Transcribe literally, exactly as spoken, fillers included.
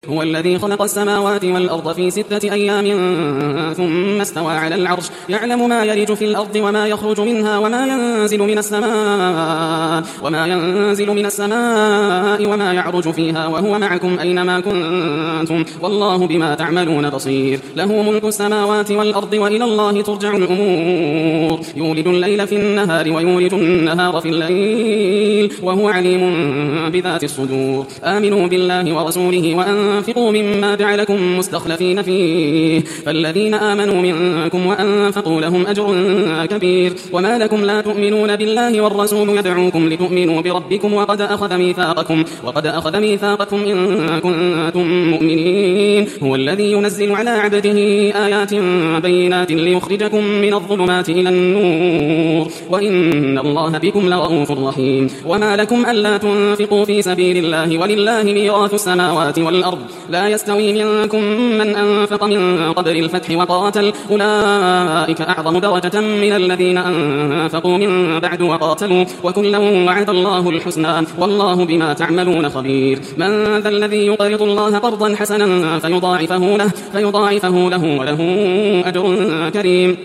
هو الذي خلق السماوات والأرض في ستة أيام ثم استوى على العرش يعلم ما يلج في الأرض وما يخرج منها وما ينزل من السماء وما ينزل من السماء وما يعرج فيها وهو معكم أينما كنتم والله بما تعملون بصير له ملك السماوات والأرض وإلى الله ترجع الأمور يولد الليل في النهار ويولد النهار في الليل وهو عليم بذات الصدور آمنوا بالله ورسوله وأنفقوا مما جعلكم مستخلفين فيه فالذين آمنوا منكم وأنفقوا لهم أجر كبير وما لكم لا تؤمنون بالله والرسول يدعوكم لتؤمنوا بربكم وقد أخذ ميثاقكم وقد أخذ ميثاقكم إن كنتم مؤمنين هو الذي ينزل على عبده آيات بينات ليخرجكم من الظلمات إلى النور وإن الله بكم لرؤوف رحيم وما لكم ألا تنفقوا في سبيل الله ولله ميراث السماوات والأرض لا يستوي منكم من أنفق من قبل الفتح وقاتل أولئك أعظم درجة من الذين أنفقوا من بعد وقاتلوا وكلا وعد الله الحسنى والله بما تعملون خبير من ذا الذي يقرض الله قرضا حسنا فيضاعفه له, فيضاعفه له وله أجر كريم.